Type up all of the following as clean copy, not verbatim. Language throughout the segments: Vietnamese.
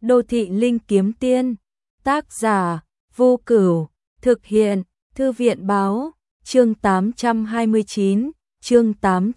Đô thị linh kiếm tiên, tác giả, Vô Cửu, thực hiện, Thư viện báo, chương 829, chương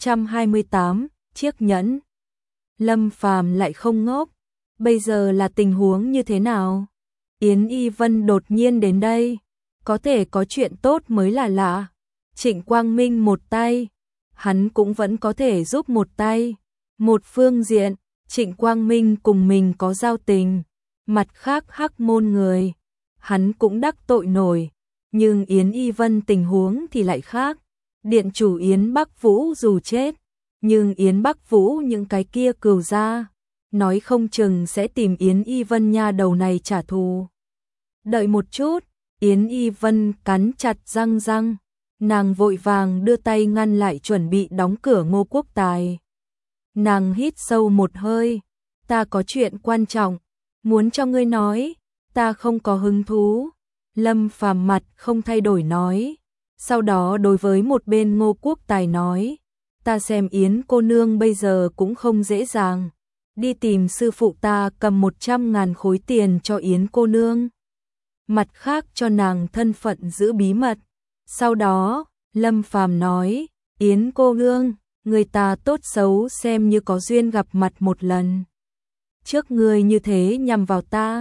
828, chiếc nhẫn. Lâm Phàm lại không ngốc, bây giờ là tình huống như thế nào? Yến Y Vân đột nhiên đến đây, có thể có chuyện tốt mới là lạ. Trịnh Quang Minh một tay, hắn cũng vẫn có thể giúp một tay. Một phương diện, Trịnh Quang Minh cùng mình có giao tình, mặt khác Hắc Môn người, hắn cũng đắc tội nổi, nhưng Yến Y Vân tình huống thì lại khác. Điện chủ Yến Bắc Vũ dù chết, nhưng Yến Bắc Vũ những cái kia cừu gia, nói không chừng sẽ tìm Yến Y Vân nha đầu này trả thù. Đợi một chút, Yến Y Vân cắn chặt răng, nàng vội vàng đưa tay ngăn lại chuẩn bị đóng cửa Ngô Quốc Tài. Nàng hít sâu một hơi, ta có chuyện quan trọng, muốn cho ngươi nói, ta không có hứng thú. Lâm Phàm mặt không thay đổi nói, sau đó đối với một bên Ngô Quốc Tài nói, ta xem Yến cô nương bây giờ cũng không dễ dàng, đi tìm sư phụ ta cầm 100.000 khối tiền cho Yến cô nương. Mặt khác cho nàng thân phận giữ bí mật. Sau đó, Lâm Phàm nói, Yến cô nương, người ta tốt xấu xem như có duyên gặp mặt một lần. Trước ngươi như thế nhằm vào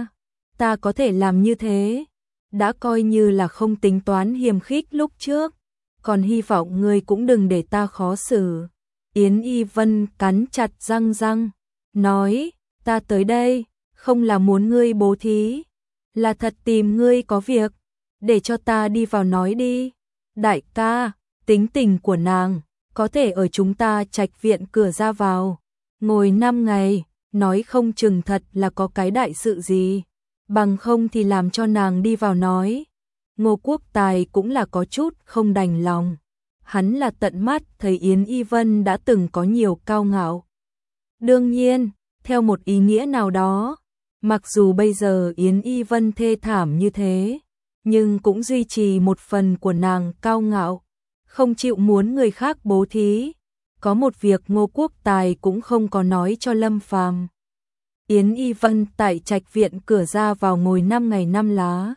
ta có thể làm như thế, đã coi như là không tính toán hiềm khích lúc trước, còn hy vọng ngươi cũng đừng để ta khó xử. Yến Y Vân cắn chặt răng, nói, ta tới đây, không là muốn ngươi bố thí, là thật tìm ngươi có việc, để cho ta đi vào nói đi. Đại ca, tính tình của nàng, có thể ở chúng ta trạch viện cửa ra vào, ngồi 5 ngày, nói không chừng thật là có cái đại sự gì, bằng không thì làm cho nàng đi vào nói. Ngô Quốc Tài cũng là có chút không đành lòng, hắn là tận mắt thấy Yến Y Vân đã từng có nhiều cao ngạo. Đương nhiên, theo một ý nghĩa nào đó, mặc dù bây giờ Yến Y Vân thê thảm như thế, nhưng cũng duy trì một phần của nàng cao ngạo, không chịu muốn người khác bố thí. Có một việc Ngô Quốc Tài cũng không có nói cho Lâm Phàm. Yến Y Vân tại trạch viện cửa ra vào ngồi 5 ngày 5 lá.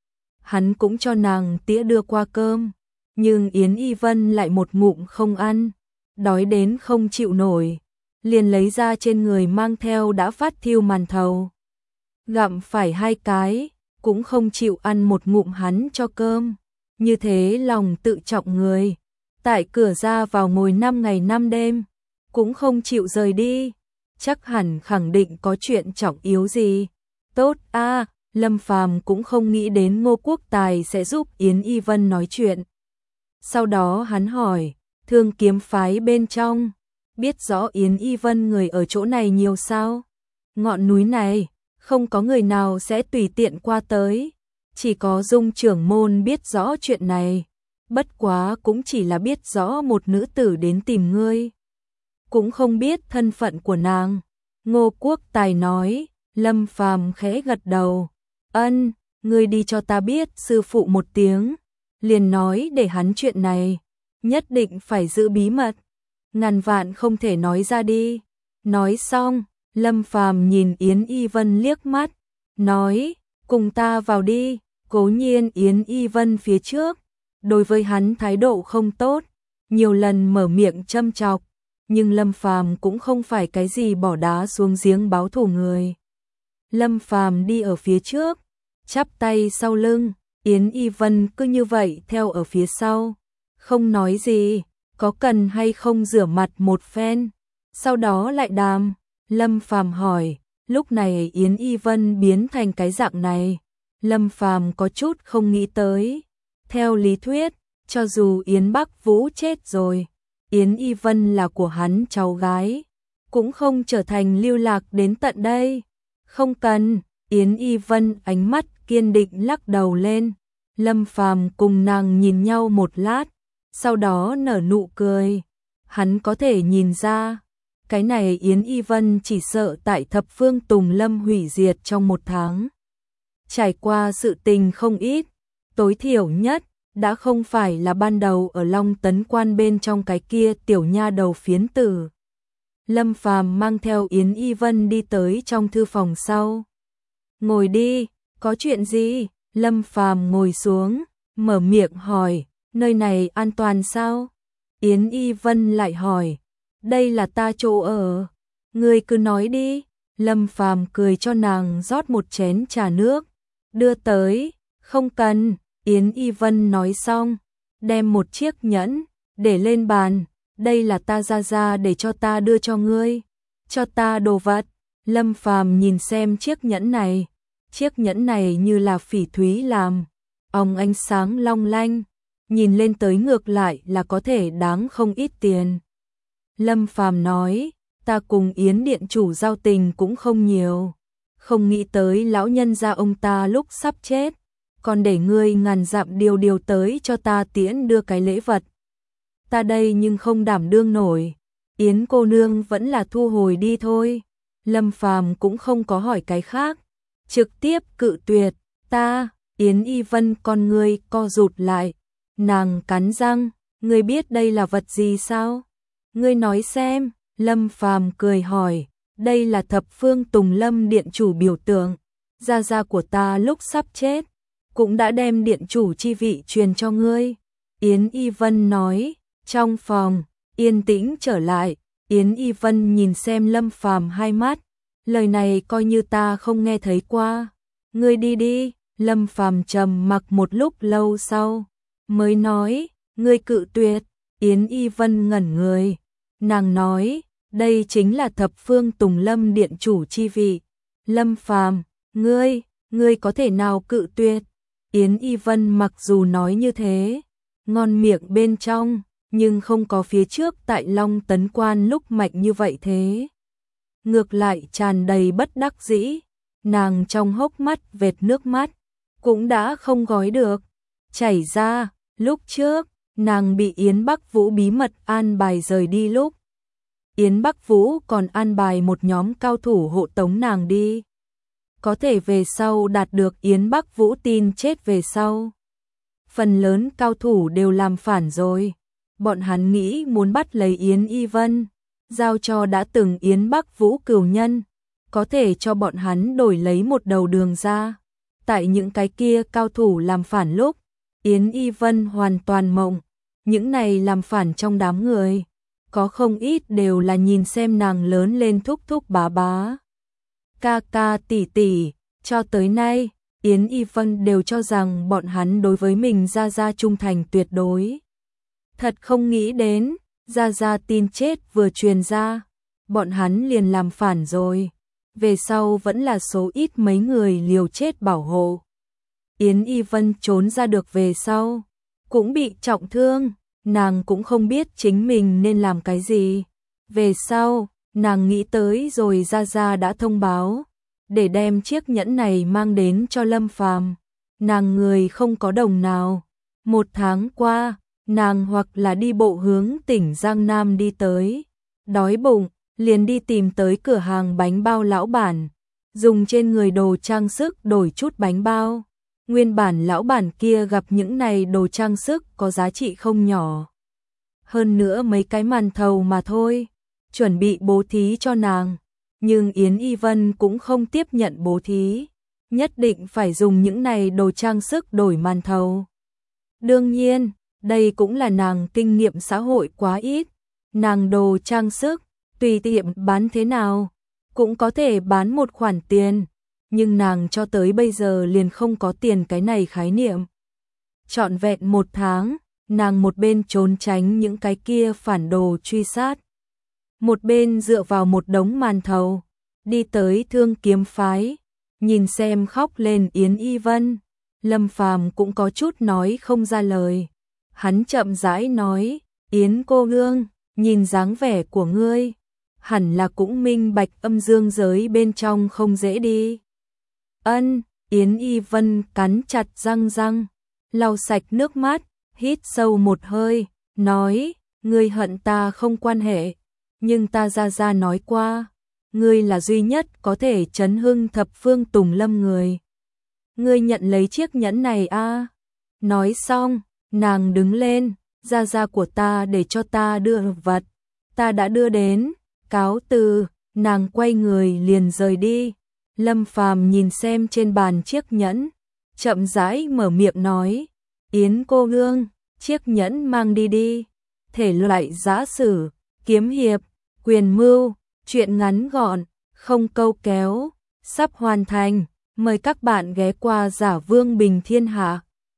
Hắn cũng cho nàng tía đưa qua cơm, nhưng Yến Y Vân lại một ngụm không ăn, đói đến không chịu nổi, liền lấy ra trên người mang theo đã phát thiêu màn thầu. Gặm phải 2 cái, cũng không chịu ăn một ngụm hắn cho cơm, như thế lòng tự trọng người. Tại cửa ra vào ngồi 5 ngày 5 đêm, cũng không chịu rời đi, chắc hẳn khẳng định có chuyện trọng yếu gì. Tốt a, Lâm Phàm cũng không nghĩ đến Ngô Quốc Tài sẽ giúp Yến Y Vân nói chuyện. Sau đó hắn hỏi, Thương Kiếm phái bên trong, biết rõ Yến Y Vân người ở chỗ này nhiều sao? Ngọn núi này, không có người nào sẽ tùy tiện qua tới, chỉ có Dung trưởng môn biết rõ chuyện này. Bất quá cũng chỉ là biết rõ một nữ tử đến tìm ngươi, cũng không biết thân phận của nàng. Ngô Quốc Tài nói. Lâm Phàm khẽ gật đầu, ân, ngươi đi cho ta biết sư phụ một tiếng, liền nói để hắn chuyện này nhất định phải giữ bí mật, ngàn vạn không thể nói ra đi. Nói xong, Lâm Phàm nhìn Yến Y Vân liếc mắt, nói, cùng ta vào đi. Cố nhiên Yến Y Vân phía trước đối với hắn thái độ không tốt, nhiều lần mở miệng châm chọc, nhưng Lâm Phàm cũng không phải cái gì bỏ đá xuống giếng báo thù người. Lâm Phàm đi ở phía trước, chắp tay sau lưng, Yến Y Vân cứ như vậy theo ở phía sau, không nói gì, có cần hay không rửa mặt một phen, sau đó lại đàm. Lâm Phàm hỏi, lúc này Yến Y Vân biến thành cái dạng này, Lâm Phàm có chút không nghĩ tới. Theo lý thuyết, cho dù Yến Bắc Vũ chết rồi, Yến Y Vân là của hắn cháu gái, cũng không trở thành lưu lạc đến tận đây. Không cần, Yến Y Vân ánh mắt kiên định lắc đầu lên. Lâm Phàm cùng nàng nhìn nhau một lát, sau đó nở nụ cười. Hắn có thể nhìn ra, cái này Yến Y Vân chỉ sợ tại Thập Phương Tùng Lâm hủy diệt trong 1 tháng. Trải qua sự tình không ít, tối thiểu nhất đã không phải là ban đầu ở Long Tấn Quan bên trong cái kia tiểu nha đầu phiến tử. Lâm Phàm mang theo Yến Y Vân đi tới trong thư phòng sau. ngồi đi, có chuyện gì? Lâm Phàm ngồi xuống, mở miệng hỏi, nơi này an toàn sao? Yến Y Vân lại hỏi, đây là ta chỗ ở, ngươi cứ nói đi. Lâm Phàm cười cho nàng rót một chén trà nước, đưa tới, không cần. Yến Y Vân nói xong, đem một chiếc nhẫn để lên bàn, đây là ta ra để cho ta đưa cho ngươi, cho ta đồ vật. Lâm Phàm nhìn xem chiếc nhẫn này như là phỉ thúy làm, ánh sáng long lanh, nhìn lên tới ngược lại là có thể đáng không ít tiền. Lâm Phàm nói, ta cùng Yến điện chủ giao tình cũng không nhiều, không nghĩ tới lão nhân gia ông ta lúc sắp chết, còn để ngươi ngàn dặm điều tới cho ta tiễn đưa cái lễ vật. Ta đây nhưng không đảm đương nổi, Yến cô nương vẫn là thu hồi đi thôi. Lâm Phàm cũng không có hỏi cái khác, trực tiếp cự tuyệt. Ta, Yến Y Vân con ngươi co rụt lại, nàng cắn răng, ngươi biết đây là vật gì sao? Ngươi nói xem. Lâm Phàm cười hỏi, đây là thập phương Tùng Lâm điện chủ biểu tượng, gia của ta lúc sắp chết, cũng đã đem điện chủ chi vị truyền cho ngươi. Yến Y Vân nói. Trong phòng yên tĩnh trở lại, Yến Y Vân nhìn xem Lâm Phàm hai mắt, lời này coi như ta không nghe thấy qua. Ngươi đi đi. Lâm Phàm trầm mặc một lúc lâu sau mới nói, ngươi cự tuyệt. Yến Y Vân ngẩn người, nàng nói, đây chính là thập phương Tùng Lâm điện chủ chi vị. Lâm Phàm, ngươi có thể nào cự tuyệt? Yến Y Vân mặc dù nói như thế, ngon miệng bên trong, nhưng không có phía trước tại Long Tấn Quan lúc mạnh như vậy thế. Ngược lại tràn đầy bất đắc dĩ, nàng trong hốc mắt vệt nước mắt, cũng đã không gói được, chảy ra. Lúc trước, nàng bị Yến Bắc Vũ bí mật an bài rời đi lúc, Yến Bắc Vũ còn an bài một nhóm cao thủ hộ tống nàng đi. Có thể về sau đạt được Yến Bắc Vũ tin chết về sau. Phần lớn cao thủ đều làm phản rồi. Bọn hắn nghĩ muốn bắt lấy Yến Y Vân, giao cho đã từng Yến Bắc Vũ cửu nhân, có thể cho bọn hắn đổi lấy một đầu đường ra. Tại những cái kia cao thủ làm phản lúc, Yến Y Vân hoàn toàn mộng. Những này làm phản trong đám người, có không ít đều là nhìn xem nàng lớn lên thúc thúc bá bá, ca ca tỷ tỷ. Cho tới nay, Yến Y Vân đều cho rằng bọn hắn đối với mình gia trung thành tuyệt đối. Thật không nghĩ đến, gia tin chết vừa truyền ra, bọn hắn liền làm phản rồi. Về sau vẫn là số ít mấy người liều chết bảo hộ. Yến Y Vân trốn ra được về sau, cũng bị trọng thương, nàng cũng không biết chính mình nên làm cái gì. Về sau, nàng nghĩ tới rồi gia đã thông báo, để đem chiếc nhẫn này mang đến cho Lâm Phàm. Nàng người không có đồng nào. Một tháng qua, nàng hoặc là đi bộ hướng tỉnh Giang Nam đi tới, đói bụng, liền đi tìm tới cửa hàng bánh bao lão bản, dùng trên người đồ trang sức đổi chút bánh bao. Nguyên bản lão bản kia gặp những này đồ trang sức có giá trị không nhỏ. Hơn nữa mấy cái màn thầu mà thôi, chuẩn bị bố thí cho nàng. Nhưng Yến Y Vân cũng không tiếp nhận bố thí, nhất định phải dùng những này đồ trang sức đổi màn thầu. Đương nhiên, đây cũng là nàng kinh nghiệm xã hội quá ít, nàng đồ trang sức, tùy tiệm bán thế nào, cũng có thể bán một khoản tiền, nhưng nàng cho tới bây giờ liền không có tiền cái này khái niệm. Trọn vẹn một tháng, nàng một bên trốn tránh những cái kia phản đồ truy sát, một bên dựa vào một đống màn thầu, đi tới Thương Kiếm phái, nhìn xem khóc lên Yến Y Vân. Lâm Phàm cũng có chút nói không ra lời. Hắn chậm rãi nói, Yến cô nương, nhìn dáng vẻ của ngươi, hẳn là cũng minh bạch âm dương giới bên trong không dễ đi. Ân. Yến Y Vân cắn chặt răng, lau sạch nước mắt, hít sâu một hơi, nói, ngươi hận ta không quan hệ, nhưng ta ra nói qua, ngươi là duy nhất có thể chấn hưng thập phương Tùng Lâm người. Ngươi nhận lấy chiếc nhẫn này a. Nói xong, nàng đứng lên, gia của ta để cho ta đưa vật, ta đã đưa đến, cáo từ. Nàng quay người liền rời đi. Lâm Phàm nhìn xem trên bàn chiếc nhẫn, chậm rãi mở miệng nói, Yến cô nương, chiếc nhẫn mang đi đi. Thể loại giã sử, kiếm hiệp, quyền mưu, truyện ngắn gọn, không câu kéo, sắp hoàn thành. Mời các bạn ghé qua Giả Vương Bình Thiên Hạ.